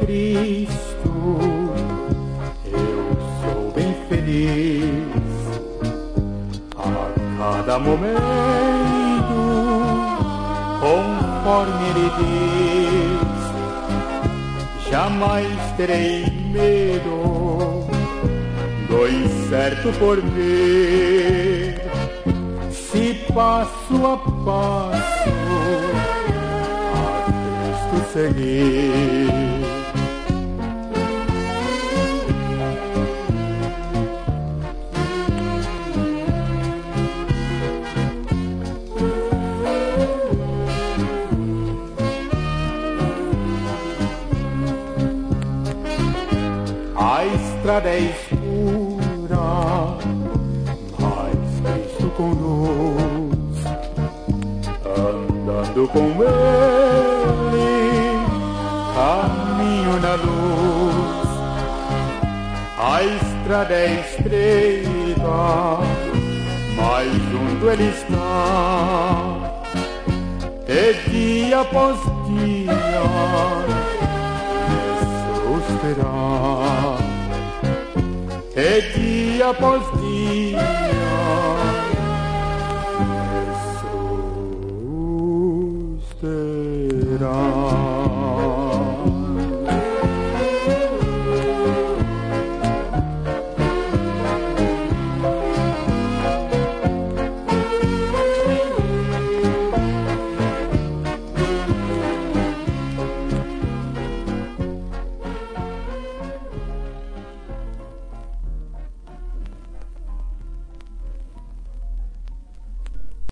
Cristo, eu sou bem feliz. A cada momento, conforme Ele diz, jamais terei medo, dois certo por ver. Se passo a passo a Cristo seguir. A estrada é escura, mas Cristo com luz, andando com Ele, caminho na luz. A estrada é estreita, mas junto Ele está, e dia após dia me susterá. E dia após dia me susterá.